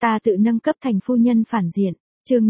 Ta tự nâng cấp thành phu nhân phản diện. Chương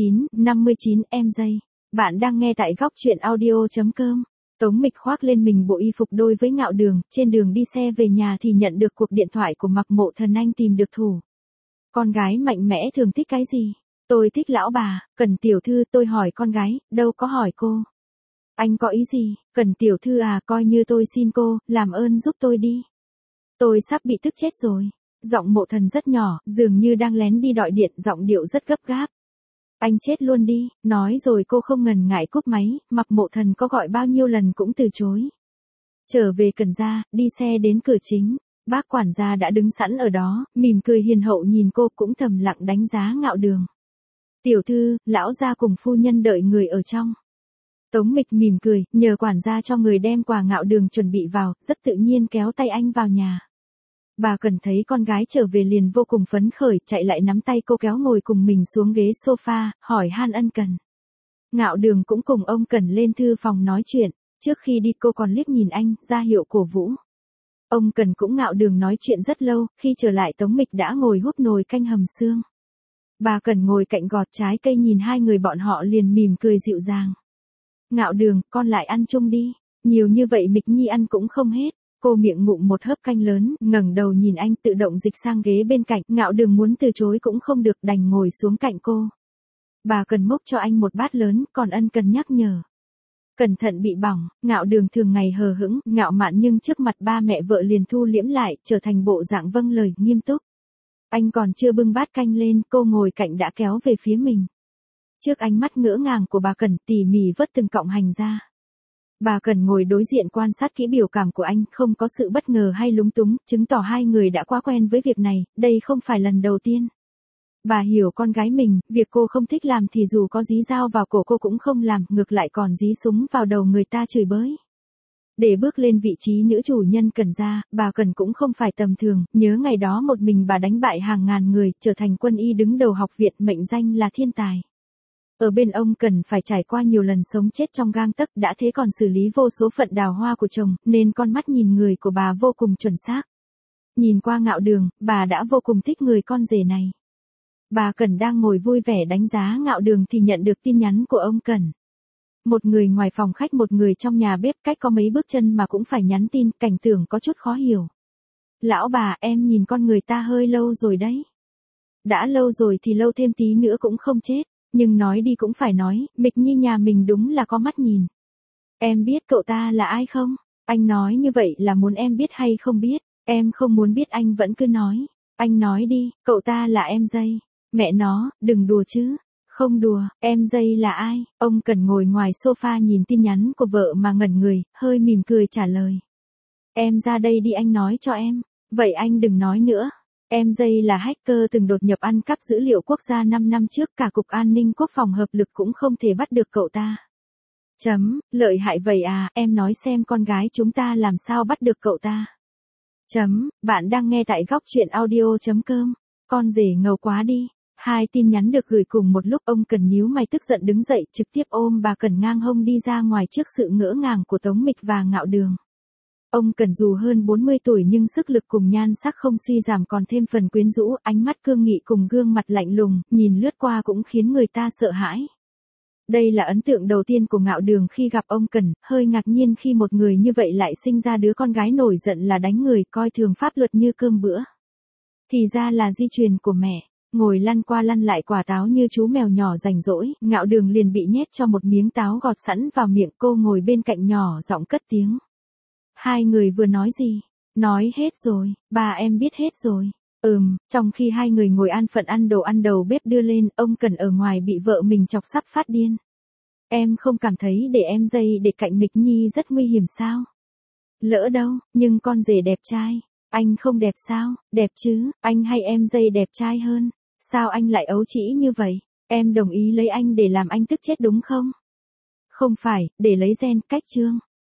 59 em dây. Bạn đang nghe tại góc truyện audio.com. Tống Mịch khoác lên mình bộ y phục đôi với Ngạo Đường, trên đường đi xe về nhà thì nhận được cuộc điện thoại của Mạc Mộ Thần anh tìm được thủ. Con gái mạnh mẽ thường thích cái gì? Tôi thích lão bà, Cần tiểu thư, tôi hỏi con gái, đâu có hỏi cô. Anh có ý gì? Cần tiểu thư à, coi như tôi xin cô, làm ơn giúp tôi đi. Tôi sắp bị tức chết rồi. Giọng Mộ Thần rất nhỏ, dường như đang lén đi đọi điện, giọng điệu rất gấp gáp. Anh chết luôn đi, nói rồi cô không ngần ngại cúp máy, Mạc Mộ Thần có gọi bao nhiêu lần cũng từ chối. Trở về Cần gia, đi xe đến cửa chính, bác quản gia đã đứng sẵn ở đó, mỉm cười hiền hậu nhìn cô, cũng thầm lặng đánh giá Ngạo Đường. Tiểu thư, lão gia cùng phu nhân đợi người ở trong. Tống Mịch mỉm cười, nhờ quản gia cho người đem quà Ngạo Đường chuẩn bị vào, rất tự nhiên kéo tay anh vào nhà. Bà Cần thấy con gái trở về liền vô cùng phấn khởi, chạy lại nắm tay cô kéo ngồi cùng mình xuống ghế sofa, hỏi han ân cần. Ngạo Đường cũng cùng ông Cần lên thư phòng nói chuyện, trước khi đi cô còn liếc nhìn anh, ra hiệu cổ vũ. Ông Cần cũng Ngạo Đường nói chuyện rất lâu, khi trở lại Tống Mịch đã ngồi hút nồi canh hầm xương. Bà Cần ngồi cạnh gọt trái cây nhìn hai người bọn họ liền mỉm cười dịu dàng. Ngạo Đường, con lại ăn chung đi, nhiều như vậy Mịch Nhi ăn cũng không hết. Cô miệng ngụm một hớp canh lớn, ngẩng đầu nhìn anh, tự động dịch sang ghế bên cạnh, Ngạo Đường muốn từ chối cũng không được, đành ngồi xuống cạnh cô. Bà Cần múc cho anh một bát lớn, còn ân cần nhắc nhở. Cẩn thận bị bỏng. Ngạo Đường thường ngày hờ hững, ngạo mạn nhưng trước mặt ba mẹ vợ liền thu liễm lại, trở thành bộ dạng vâng lời, nghiêm túc. Anh còn chưa bưng bát canh lên, cô ngồi cạnh đã kéo về phía mình. Trước ánh mắt ngỡ ngàng của bà Cần, tỉ mỉ vớt từng cọng hành ra. Bà Cần ngồi đối diện quan sát kỹ biểu cảm của anh, không có sự bất ngờ hay lúng túng, chứng tỏ hai người đã quá quen với việc này, đây không phải lần đầu tiên. Bà hiểu con gái mình, việc cô không thích làm thì dù có dí dao vào cổ cô cũng không làm, ngược lại còn dí súng vào đầu người ta chửi bới. Để bước lên vị trí nữ chủ nhân Cần gia, bà Cần cũng không phải tầm thường, nhớ ngày đó một mình bà đánh bại hàng ngàn người, trở thành quân y đứng đầu học viện, mệnh danh là thiên tài. Ở bên ông Cần phải trải qua nhiều lần sống chết trong gang tấc, đã thế còn xử lý vô số phận đào hoa của chồng, nên con mắt nhìn người của bà vô cùng chuẩn xác. Nhìn qua Ngạo Đường, bà đã vô cùng thích người con rể này. Bà Cần đang ngồi vui vẻ đánh giá Ngạo Đường thì nhận được tin nhắn của ông Cần. Một người ngoài phòng khách, một người trong nhà bếp, cách có mấy bước chân mà cũng phải nhắn tin, cảnh tượng có chút khó hiểu. Lão bà, em nhìn con người ta hơi lâu rồi đấy. Đã lâu rồi thì lâu thêm tí nữa cũng không chết. Nhưng nói đi cũng phải nói, Mịch Nhi nhà mình đúng là có mắt nhìn. Em biết cậu ta là ai không? Anh nói như vậy là muốn em biết hay không biết? Em không muốn biết anh vẫn cứ nói. Anh nói đi, cậu ta là em dây. Mẹ nó, đừng đùa chứ. Không đùa, em dây là ai? Ông Cần ngồi ngoài sofa nhìn tin nhắn của vợ mà ngẩn người, hơi mỉm cười trả lời. Em ra đây đi, anh nói cho em. Vậy anh đừng nói nữa. Em dây là hacker từng đột nhập ăn cắp dữ liệu quốc gia 5 năm trước, cả Cục An ninh Quốc phòng hợp lực cũng không thể bắt được cậu ta. Lợi hại vậy à, em nói xem con gái chúng ta làm sao bắt được cậu ta. Bạn đang nghe tại góc truyện audio.com. Con rể ngầu quá đi. Hai tin nhắn được gửi cùng một lúc, ông Cần nhíu mày tức giận đứng dậy, trực tiếp ôm bà Cần ngang hông đi ra ngoài trước sự ngỡ ngàng của Tống Mịch và Ngạo Đường. Ông Cần dù hơn 40 tuổi nhưng sức lực cùng nhan sắc không suy giảm, còn thêm phần quyến rũ, ánh mắt cương nghị cùng gương mặt lạnh lùng, nhìn lướt qua cũng khiến người ta sợ hãi. Đây là ấn tượng đầu tiên của Ngạo Đường khi gặp ông Cần, hơi ngạc nhiên khi một người như vậy lại sinh ra đứa con gái nổi giận là đánh người, coi thường pháp luật như cơm bữa. Thì ra là di truyền của mẹ. Ngồi lăn qua lăn lại quả táo như chú mèo nhỏ rảnh rỗi, Ngạo Đường liền bị nhét cho một miếng táo gọt sẵn vào miệng, cô ngồi bên cạnh nhỏ giọng cất tiếng. Hai người vừa nói gì? Nói hết rồi, bà em biết hết rồi. Trong khi hai người ngồi an phận ăn đồ ăn đầu bếp đưa lên, ông Cần ở ngoài bị vợ mình chọc sắp phát điên. Em không cảm thấy để em dây để cạnh Mịch Nhi rất nguy hiểm sao? Lỡ đâu, nhưng con rể đẹp trai. Anh không đẹp sao? Đẹp chứ, anh hay em dây đẹp trai hơn. Sao anh lại ấu trĩ như vậy? Em đồng ý lấy anh để làm anh tức chết đúng không? Không phải, để lấy gen, cách chương.